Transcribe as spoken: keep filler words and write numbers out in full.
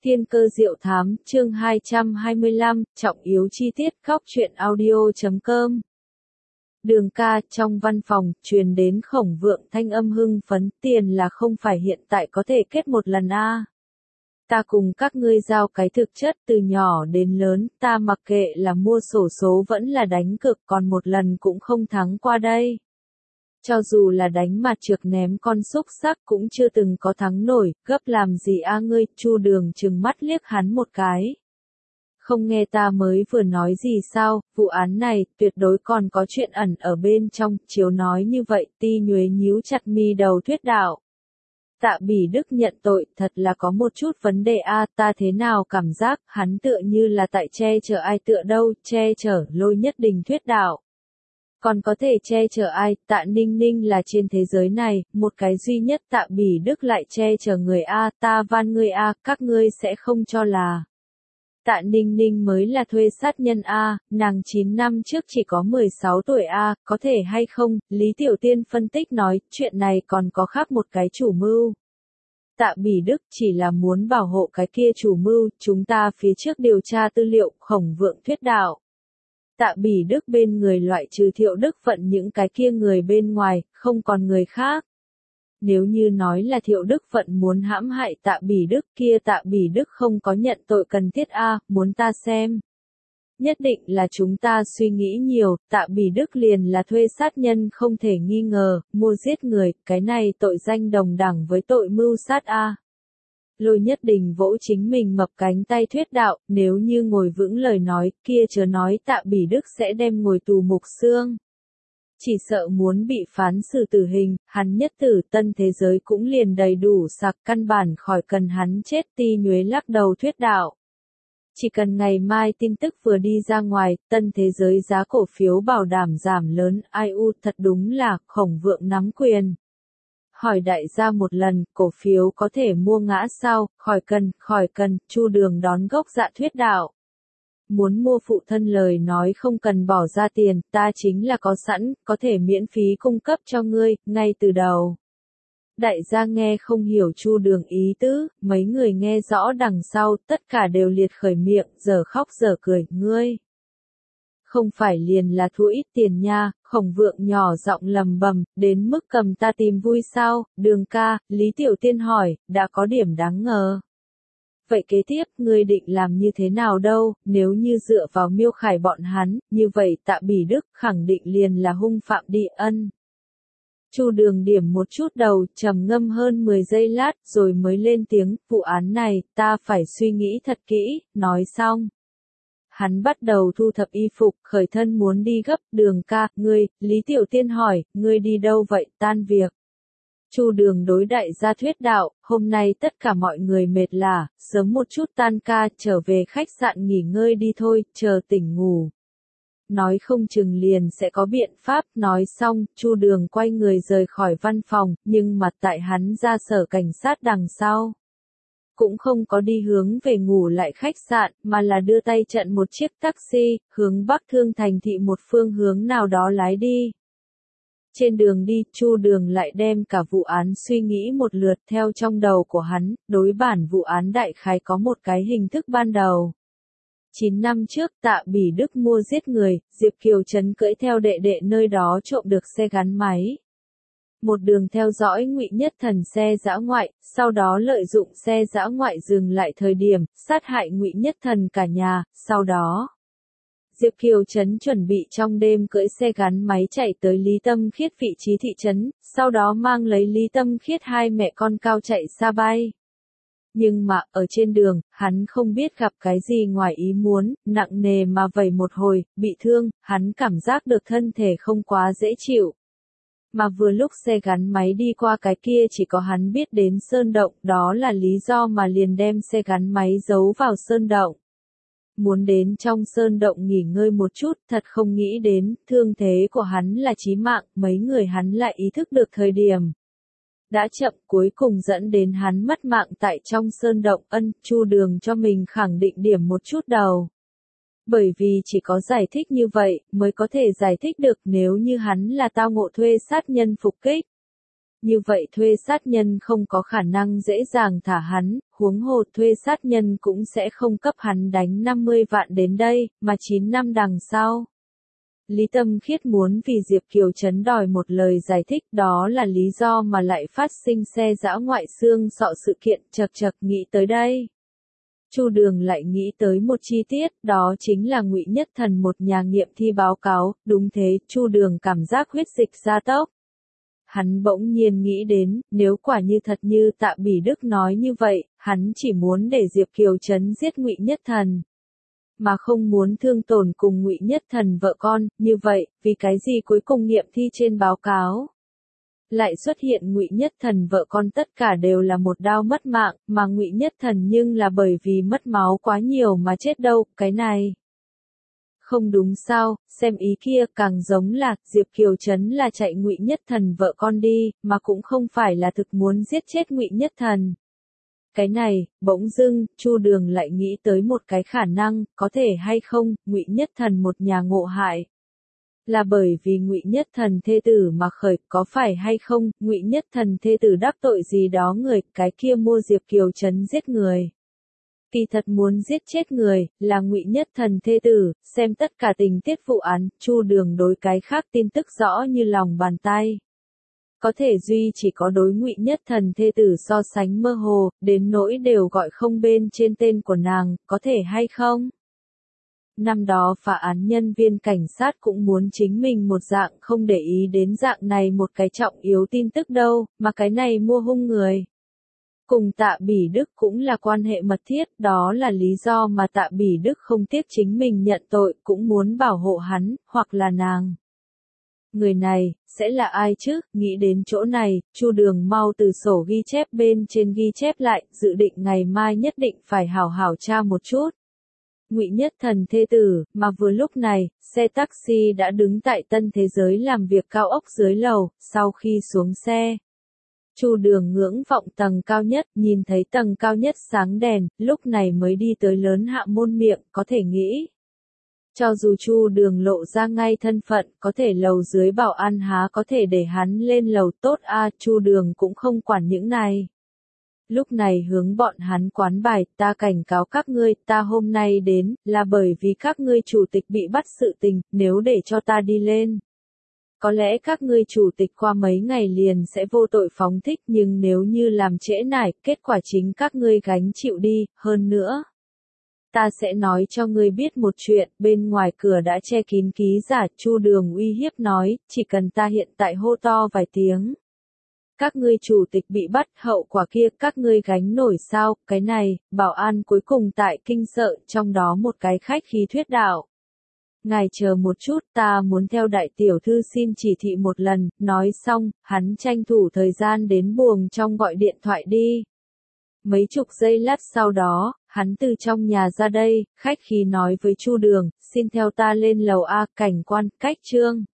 Thiên cơ diệu thám, chương hai trăm hai mươi lăm, trọng yếu chi tiết, góc truyện audio chấm com. Đường ca, trong văn phòng, truyền đến Khổng Vượng thanh âm hưng phấn, tiền là không phải hiện tại có thể kết một lần a. À. Ta cùng các ngươi giao cái thực chất từ nhỏ đến lớn, ta mặc kệ là mua xổ số vẫn là đánh cược, còn một lần cũng không thắng qua đây. Cho dù là đánh mặt trược ném con xúc xắc cũng chưa từng có thắng nổi, gấp làm gì a ngươi, Chu Đường trừng mắt liếc hắn một cái. Không nghe ta mới vừa nói gì sao, vụ án này, tuyệt đối còn có chuyện ẩn ở bên trong, chiếu nói như vậy, Ti Nhuế nhíu chặt mi đầu thuyết đạo. Tạ Bỉ Đức nhận tội, thật là có một chút vấn đề a, ta thế nào cảm giác, hắn tựa như là tại che chở ai tựa đâu, che chở Lôi Nhất Đình thuyết đạo. Còn có thể che chở ai, Tạ Ninh Ninh là trên thế giới này, một cái duy nhất Tạ Bỉ Đức lại che chở người A, ta van ngươi A, các ngươi sẽ không cho là. Tạ Ninh Ninh mới là thuê sát nhân A, nàng chín năm trước chỉ có mười sáu tuổi A, có thể hay không, Lý Tiểu Tiên phân tích nói, chuyện này còn có khác một cái chủ mưu. Tạ Bỉ Đức chỉ là muốn bảo hộ cái kia chủ mưu, chúng ta phía trước điều tra tư liệu, Khổng Vượng thuyết đạo. Tạ Bỉ Đức bên người loại trừ Thiệu Đức Vận những cái kia người bên ngoài, không còn người khác. Nếu như nói là Thiệu Đức Vận muốn hãm hại Tạ Bỉ Đức kia Tạ Bỉ Đức không có nhận tội cần thiết a, muốn ta xem. Nhất định là chúng ta suy nghĩ nhiều, Tạ Bỉ Đức liền là thuê sát nhân không thể nghi ngờ, mua giết người, cái này tội danh đồng đẳng với tội mưu sát a. Lôi Nhất Đình vỗ chính mình mập cánh tay thuyết đạo, nếu như ngồi vững lời nói, kia chớ nói Tạ Bỉ Đức sẽ đem ngồi tù mục xương. Chỉ sợ muốn bị phán xử tử hình, hắn nhất tử tân thế giới cũng liền đầy đủ sạc căn bản khỏi cần hắn chết. Ti Nhuế lắc đầu thuyết đạo. Chỉ cần ngày mai tin tức vừa đi ra ngoài, tân thế giới giá cổ phiếu bảo đảm giảm lớn, ai u thật đúng là, Khổng Vượng nắm quyền. Hỏi đại gia một lần, cổ phiếu có thể mua ngã sao, khỏi cần, khỏi cần, Chu Đường đón gốc dạ thuyết đạo. Muốn mua phụ thân lời nói không cần bỏ ra tiền, ta chính là có sẵn, có thể miễn phí cung cấp cho ngươi, ngay từ đầu. Đại gia nghe không hiểu Chu Đường ý tứ, mấy người nghe rõ đằng sau, tất cả đều liệt khởi miệng, giờ khóc giờ cười, ngươi. Không phải liền là thua ít tiền nha, Khổng Vượng nhỏ giọng lầm bầm, đến mức cầm ta tìm vui sao, Đường ca, Lý Tiểu Tiên hỏi, đã có điểm đáng ngờ. Vậy kế tiếp, ngươi định làm như thế nào đâu, nếu như dựa vào Miêu Khải bọn hắn, như vậy Tạ Bỉ Đức khẳng định liền là hung phạm đi ân. Chu Đường điểm một chút đầu, trầm ngâm hơn mười giây lát, rồi mới lên tiếng, vụ án này, ta phải suy nghĩ thật kỹ, nói xong. Hắn bắt đầu thu thập y phục, khởi thân muốn đi gấp, Đường ca, ngươi, Lý Tiểu Tiên hỏi, ngươi đi đâu vậy, tan việc. Chu Đường đối đại gia thuyết đạo, hôm nay tất cả mọi người mệt lả, sớm một chút tan ca, trở về khách sạn nghỉ ngơi đi thôi, chờ tỉnh ngủ. Nói không chừng liền sẽ có biện pháp, nói xong, Chu Đường quay người rời khỏi văn phòng, nhưng mặt tại hắn ra sở cảnh sát đằng sau. Cũng không có đi hướng về ngủ lại khách sạn, mà là đưa tay chặn một chiếc taxi, hướng Bắc Thương thành thị một phương hướng nào đó lái đi. Trên đường đi, Chu Đường lại đem cả vụ án suy nghĩ một lượt theo trong đầu của hắn, đối bản vụ án đại khái có một cái hình thức ban đầu. chín năm trước, Tạ Bỉ Đức mua giết người, Diệp Kiều Trấn cưỡi theo đệ đệ nơi đó trộm được xe gắn máy. Một đường theo dõi Ngụy Nhất Thần xe dã ngoại, sau đó lợi dụng xe dã ngoại dừng lại thời điểm, sát hại Ngụy Nhất Thần cả nhà, sau đó. Diệp Kiều Trấn chuẩn bị trong đêm cưỡi xe gắn máy chạy tới Lý Tâm Khiết vị trí thị trấn, sau đó mang lấy Lý Tâm Khiết hai mẹ con cao chạy xa bay. Nhưng mà, ở trên đường, hắn không biết gặp cái gì ngoài ý muốn, nặng nề mà vẩy một hồi, bị thương, hắn cảm giác được thân thể không quá dễ chịu. Mà vừa lúc xe gắn máy đi qua cái kia chỉ có hắn biết đến sơn động, đó là lý do mà liền đem xe gắn máy giấu vào sơn động. Muốn đến trong sơn động nghỉ ngơi một chút, thật không nghĩ đến, thương thế của hắn là chí mạng, mấy người hắn lại ý thức được thời điểm. Đã chậm, cuối cùng dẫn đến hắn mất mạng tại trong sơn động. Ân, Chu Đường cho mình khẳng định điểm một chút đầu. Bởi vì chỉ có giải thích như vậy, mới có thể giải thích được nếu như hắn là tao ngộ thuê sát nhân phục kích. như vậy thuê sát nhân không có khả năng dễ dàng thả hắn, huống hồ thuê sát nhân cũng sẽ không cấp hắn đánh năm mươi vạn đến đây, mà chín năm đằng sau. Lý Tâm Khiết muốn vì Diệp Kiều Trấn đòi một lời giải thích, đó là lý do mà lại phát sinh xe dã ngoại xương sọ sự kiện. Chật chật nghĩ tới đây, Chu Đường lại nghĩ tới một chi tiết, đó chính là Ngụy Nhất Thần một nhà nghiệm thi báo cáo. Đúng thế, Chu Đường cảm giác huyết dịch gia tốc. Hắn bỗng nhiên nghĩ đến, nếu quả như thật như Tạ Bỉ Đức nói như vậy, hắn chỉ muốn để Diệp Kiều Trấn giết Ngụy Nhất Thần, mà không muốn thương tổn cùng Ngụy Nhất Thần vợ con. Như vậy, vì cái gì cuối cùng nghiệm thi trên báo cáo lại xuất hiện Ngụy Nhất Thần vợ con tất cả đều là một đao mất mạng, mà Ngụy Nhất Thần nhưng là bởi vì mất máu quá nhiều mà chết đâu, cái này không đúng sao? Xem ý kia càng giống là Diệp Kiều Trấn là chạy Ngụy Nhất Thần vợ con đi, mà cũng không phải là thực muốn giết chết Ngụy Nhất Thần. Cái này, bỗng dưng, Chu Đường lại nghĩ tới một cái khả năng, có thể hay không, Ngụy Nhất Thần một nhà ngộ hại là bởi vì Ngụy Nhất Thần thê tử mà khởi, có phải hay không, Ngụy Nhất Thần thê tử đắc tội gì đó người, cái kia mua Diệp Kiều Trấn giết người. Kỳ thật muốn giết chết người, là Ngụy Nhất Thần thê tử. Xem tất cả tình tiết vụ án, Chu Đường đối cái khác tin tức rõ như lòng bàn tay. Có thể duy chỉ có đối Ngụy Nhất Thần thê tử so sánh mơ hồ, đến nỗi đều gọi không bên trên tên của nàng, có thể hay không? Năm đó phá án nhân viên cảnh sát cũng muốn chính mình một dạng không để ý đến dạng này một cái trọng yếu tin tức đâu, mà cái này mua hung người. Cùng Tạ Bỉ Đức cũng là quan hệ mật thiết, đó là lý do mà Tạ Bỉ Đức không tiếc chính mình nhận tội, cũng muốn bảo hộ hắn, hoặc là nàng. Người này, sẽ là ai chứ? Nghĩ đến chỗ này, Chu Đường mau từ sổ ghi chép bên trên ghi chép lại, dự định ngày mai nhất định phải hảo hảo tra một chút. Ngụy Nhất Thần thê tử, mà vừa lúc này, xe taxi đã đứng tại Tân Thế Giới làm việc cao ốc dưới lầu. Sau khi xuống xe, Chu Đường ngưỡng vọng tầng cao nhất, nhìn thấy tầng cao nhất sáng đèn, lúc này mới đi tới lớn hạ môn miệng, có thể nghĩ. Cho dù Chu Đường lộ ra ngay thân phận, có thể lầu dưới bảo an há có thể để hắn lên lầu tốt a, Chu Đường cũng không quản những này. Lúc này hướng bọn hắn quán bài, ta cảnh cáo các ngươi, ta hôm nay đến, là bởi vì các ngươi chủ tịch bị bắt sự tình, nếu để cho ta đi lên. Có lẽ các ngươi chủ tịch qua mấy ngày liền sẽ vô tội phóng thích, nhưng nếu như làm trễ nải, kết quả chính các ngươi gánh chịu đi. Hơn nữa, ta sẽ nói cho ngươi biết một chuyện, bên ngoài cửa đã che kín ký giả. Chu Đường uy hiếp nói, chỉ cần ta hiện tại hô to vài tiếng, các ngươi chủ tịch bị bắt, hậu quả kia các ngươi gánh nổi sao? Cái này, bảo an cuối cùng tại kinh sợ, trong đó một cái khách khí thuyết đạo. Ngài chờ một chút, ta muốn theo đại tiểu thư xin chỉ thị một lần. Nói xong, hắn tranh thủ thời gian đến buồng trong gọi điện thoại đi. Mấy chục giây lát sau đó, hắn từ trong nhà ra đây, khách khí nói với Chu Đường, xin theo ta lên lầu A. Cảnh quan, cách Trương